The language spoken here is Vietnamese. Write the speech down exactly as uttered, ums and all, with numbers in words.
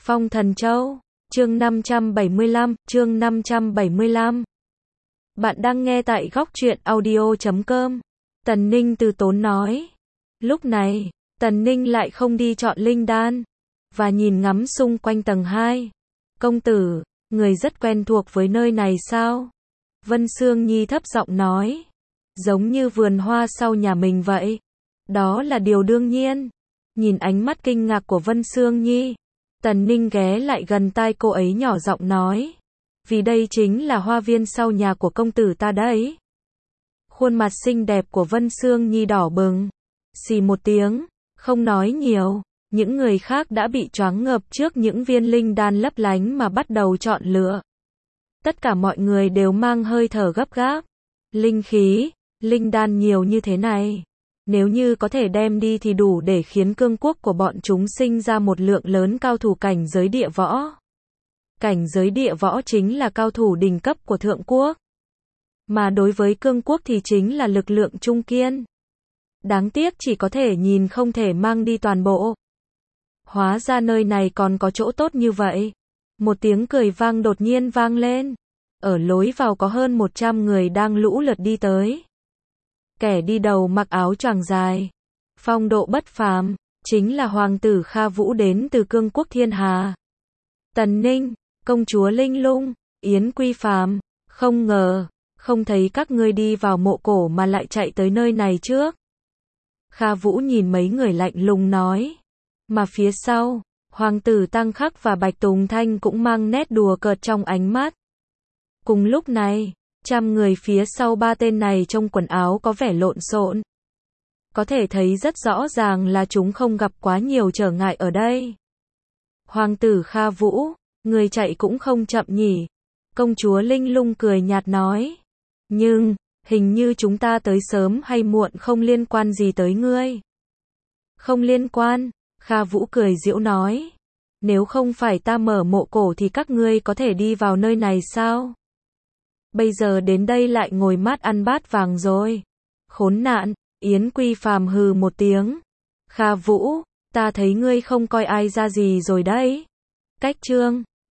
Phong Thần Châu, chương năm trăm bảy mươi lăm, chương năm trăm bảy mươi lăm. Bạn đang nghe tại góc truyện audio chấm com. Tần Ninh từ tốn nói. Lúc này, Tần Ninh lại không đi chọn linh đan, và nhìn ngắm xung quanh tầng hai. Công tử, người rất quen thuộc với nơi này sao? Vân Sương Nhi thấp giọng nói. Giống như vườn hoa sau nhà mình vậy. Đó là điều đương nhiên. Nhìn ánh mắt kinh ngạc của Vân Sương Nhi, Tần Ninh ghé lại gần tai cô ấy nhỏ giọng nói. Vì đây chính là hoa viên sau nhà của công tử ta đấy. Khuôn mặt xinh đẹp của Vân Sương Nhi đỏ bừng. Xì một tiếng, không nói nhiều. Những người khác đã bị choáng ngợp trước những viên linh đan lấp lánh mà bắt đầu chọn lựa. Tất cả mọi người đều mang hơi thở gấp gáp. Linh khí, linh đan nhiều như thế này. Nếu như có thể đem đi thì đủ để khiến cương quốc của bọn chúng sinh ra một lượng lớn cao thủ cảnh giới địa võ. Cảnh giới địa võ chính là cao thủ đỉnh cấp của thượng quốc. Mà đối với cương quốc thì chính là lực lượng trung kiên. Đáng tiếc chỉ có thể nhìn không thể mang đi toàn bộ. Hóa ra nơi này còn có chỗ tốt như vậy. Một tiếng cười vang đột nhiên vang lên. Ở lối vào có hơn một trăm người đang lũ lượt đi tới. Kẻ đi đầu mặc áo choàng dài, phong độ bất phàm, chính là hoàng tử Kha Vũ đến từ cương quốc Thiên Hà. Tần Ninh, công chúa Linh Lung, Yến Quy Phàm, không ngờ, không thấy các ngươi đi vào mộ cổ mà lại chạy tới nơi này trước. Kha Vũ nhìn mấy người lạnh lùng nói. Mà phía sau, hoàng tử Tăng Khắc và Bạch Tùng Thanh cũng mang nét đùa cợt trong ánh mắt. Cùng lúc này, trăm người phía sau ba tên này trong quần áo có vẻ lộn xộn. Có thể thấy rất rõ ràng là chúng không gặp quá nhiều trở ngại ở đây. Hoàng tử Kha Vũ, người chạy cũng không chậm nhỉ. Công chúa Linh Lung cười nhạt nói. Nhưng, hình như chúng ta tới sớm hay muộn không liên quan gì tới ngươi. Không liên quan, Kha Vũ cười giễu nói. Nếu không phải ta mở mộ cổ thì các ngươi có thể đi vào nơi này sao? Bây giờ đến đây lại ngồi mát ăn bát vàng rồi. Khốn nạn, Yến Quy Phàm hừ một tiếng. Kha Vũ, ta thấy ngươi không coi ai ra gì rồi đấy. Cách chương